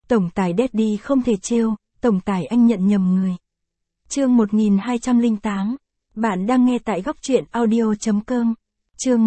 Tổng tài Daddy không thể trêu, tổng tài anh nhận nhầm người. Chương 1208. Bạn đang nghe tại góc truyện audio.com. Chương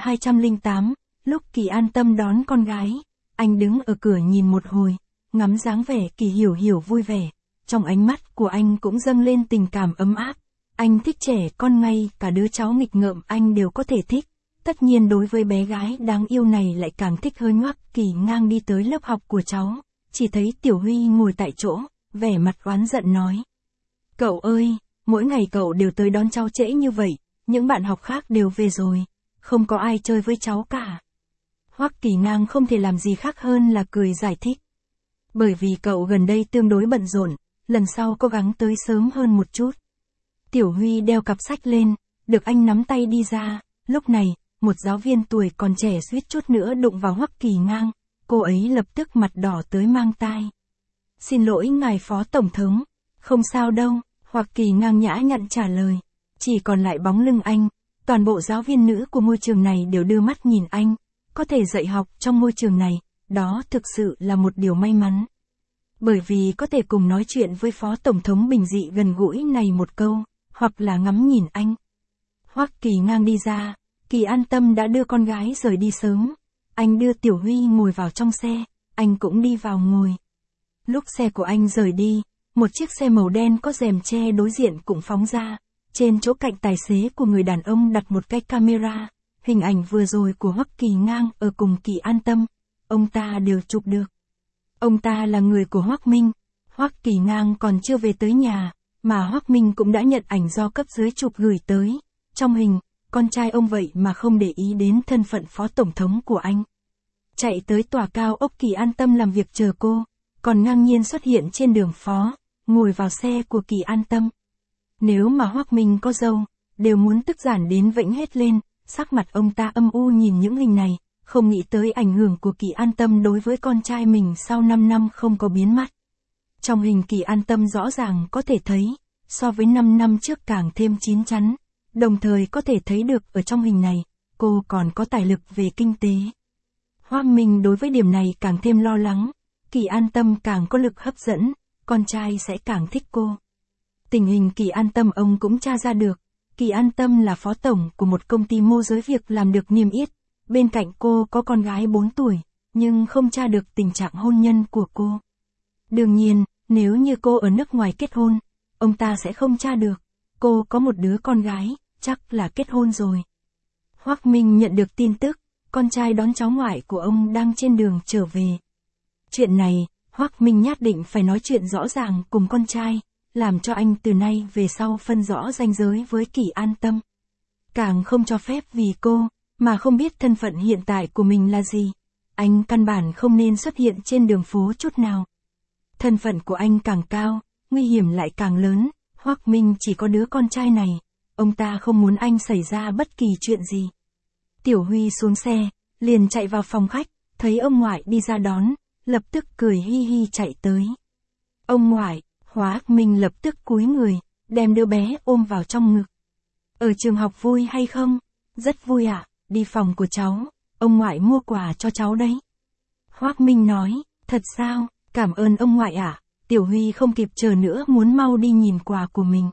1208. Lúc Kỳ an tâm đón con gái, anh đứng ở cửa nhìn một hồi, ngắm dáng vẻ Kỳ hiểu hiểu vui vẻ. Trong ánh mắt của anh cũng dâng lên tình cảm ấm áp. Anh thích trẻ con, ngay cả đứa cháu nghịch ngợm anh đều có thể thích. Tất nhiên đối với bé gái đáng yêu này lại càng thích hơn ngoắc. Kỳ ngang đi tới lớp học của cháu, chỉ thấy Tiểu Huy ngồi tại chỗ, vẻ mặt oán giận nói. Cậu ơi, mỗi ngày cậu đều tới đón cháu trễ như vậy, những bạn học khác đều về rồi, không có ai chơi với cháu cả. Hoắc Kỳ ngang không thể làm gì khác hơn là cười giải thích. Bởi vì cậu gần đây tương đối bận rộn, lần sau cố gắng tới sớm hơn một chút. Tiểu Huy đeo cặp sách lên, được anh nắm tay đi ra, lúc này, một giáo viên tuổi còn trẻ suýt chút nữa đụng vào Hoắc Kỳ ngang, cô ấy lập tức mặt đỏ tới mang tai. Xin lỗi ngài phó tổng thống, không sao đâu, Hoắc Kỳ ngang nhã nhặn trả lời. Chỉ còn lại bóng lưng anh, toàn bộ giáo viên nữ của ngôi trường này đều đưa mắt nhìn anh, có thể dạy học trong ngôi trường này, đó thực sự là một điều may mắn. Bởi vì có thể cùng nói chuyện với phó tổng thống bình dị gần gũi này một câu, hoặc là ngắm nhìn anh. Hoắc Kỳ ngang đi ra, Kỳ an tâm đã đưa con gái rời đi sớm. Anh đưa Tiểu Huy ngồi vào trong xe, anh cũng đi vào ngồi. Lúc xe của anh rời đi, một chiếc xe màu đen có rèm che đối diện cũng phóng ra. Trên chỗ cạnh tài xế của người đàn ông đặt một cái camera. Hình ảnh vừa rồi của Hoắc Kỳ ngang ở cùng Kỳ an tâm, ông ta đều chụp được. Ông ta là người của Hoắc Minh. Hoắc Kỳ ngang còn chưa về tới nhà, mà Hoắc Minh cũng đã nhận ảnh do cấp dưới chụp gửi tới. Trong hình, con trai ông vậy mà không để ý đến thân phận phó tổng thống của anh. Chạy tới tòa cao ốc Kỳ an tâm làm việc chờ cô, còn ngang nhiên xuất hiện trên đường phó, ngồi vào xe của Kỳ an tâm. Nếu mà Hoắc Minh có dâu, đều muốn tức giản đến vẫy hết lên, sắc mặt ông ta âm u nhìn những hình này, không nghĩ tới ảnh hưởng của Kỳ an tâm đối với con trai mình sau 5 năm không có biến mất. Trong hình Kỳ an tâm rõ ràng có thể thấy, so với 5 năm trước càng thêm chín chắn, đồng thời có thể thấy được ở trong hình này, cô còn có tài lực về kinh tế. Hoắc Minh đối với điểm này càng thêm lo lắng, Kỳ an tâm càng có lực hấp dẫn, con trai sẽ càng thích cô. Tình hình Kỳ an tâm ông cũng tra ra được, Kỳ an tâm là phó tổng của một công ty môi giới việc làm được niêm yết, bên cạnh cô có con gái 4 tuổi, nhưng không tra được tình trạng hôn nhân của cô. Đương nhiên, nếu như cô ở nước ngoài kết hôn, ông ta sẽ không tra được, cô có một đứa con gái, chắc là kết hôn rồi. Hoắc Minh nhận được tin tức, con trai đón cháu ngoại của ông đang trên đường trở về. Chuyện này, Hoắc Minh nhất định phải nói chuyện rõ ràng cùng con trai, làm cho anh từ nay về sau phân rõ ranh giới với Kỳ an tâm. Càng không cho phép vì cô, mà không biết thân phận hiện tại của mình là gì. Anh căn bản không nên xuất hiện trên đường phố chút nào. Thân phận của anh càng cao, nguy hiểm lại càng lớn, Hoắc Minh chỉ có đứa con trai này, ông ta không muốn anh xảy ra bất kỳ chuyện gì. Tiểu Huy xuống xe, liền chạy vào phòng khách, thấy ông ngoại đi ra đón, lập tức cười hi hi chạy tới. Ông ngoại, Hoắc Minh lập tức cúi người, đem đứa bé ôm vào trong ngực. Ở trường học vui hay không? Rất vui ạ, đi phòng của cháu, ông ngoại mua quà cho cháu đấy. Hoắc Minh nói, thật sao, cảm ơn ông ngoại ạ. Tiểu Huy không kịp chờ nữa muốn mau đi nhìn quà của mình.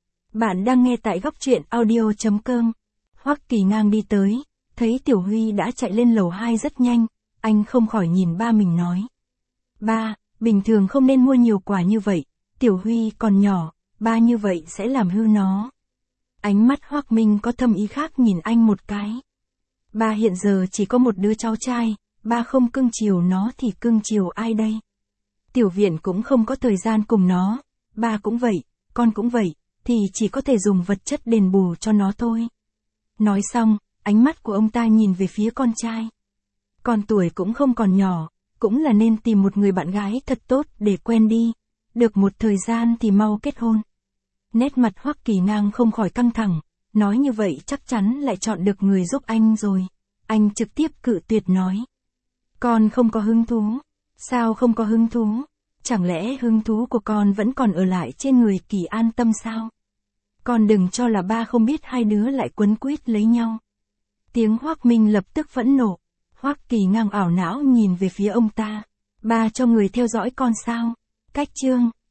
Bạn đang nghe tại góc truyện audio.com. Hoắc Kỳ ngang đi tới, thấy Tiểu Huy đã chạy lên lầu 2 rất nhanh, anh không khỏi nhìn ba mình nói. Ba, bình thường không nên mua nhiều quà như vậy, Tiểu Huy còn nhỏ, ba như vậy sẽ làm hư nó. Ánh mắt Hoắc Minh có thâm ý khác nhìn anh một cái. Ba hiện giờ chỉ có một đứa cháu trai, ba không cưng chiều nó thì cưng chiều ai đây? Tiểu Viện cũng không có thời gian cùng nó, ba cũng vậy, con cũng vậy, thì chỉ có thể dùng vật chất đền bù cho nó thôi. Nói xong, ánh mắt của ông ta nhìn về phía con trai. Con tuổi cũng không còn nhỏ, cũng là nên tìm một người bạn gái thật tốt để quen đi, được một thời gian thì mau kết hôn. Nét mặt Hoắc Kỳ ngang không khỏi căng thẳng, nói như vậy chắc chắn lại chọn được người giúp anh rồi. Anh trực tiếp cự tuyệt nói. Con không có hứng thú. Sao không có hứng thú? Chẳng lẽ hứng thú của con vẫn còn ở lại trên người Kỳ an tâm sao? Con đừng cho là ba không biết hai đứa lại quấn quýt lấy nhau. Tiếng Hoắc Minh lập tức phẫn nộ. Hoắc Kỳ ngang ảo não nhìn về phía ông ta. 3 cho người theo dõi con sao. Cách chương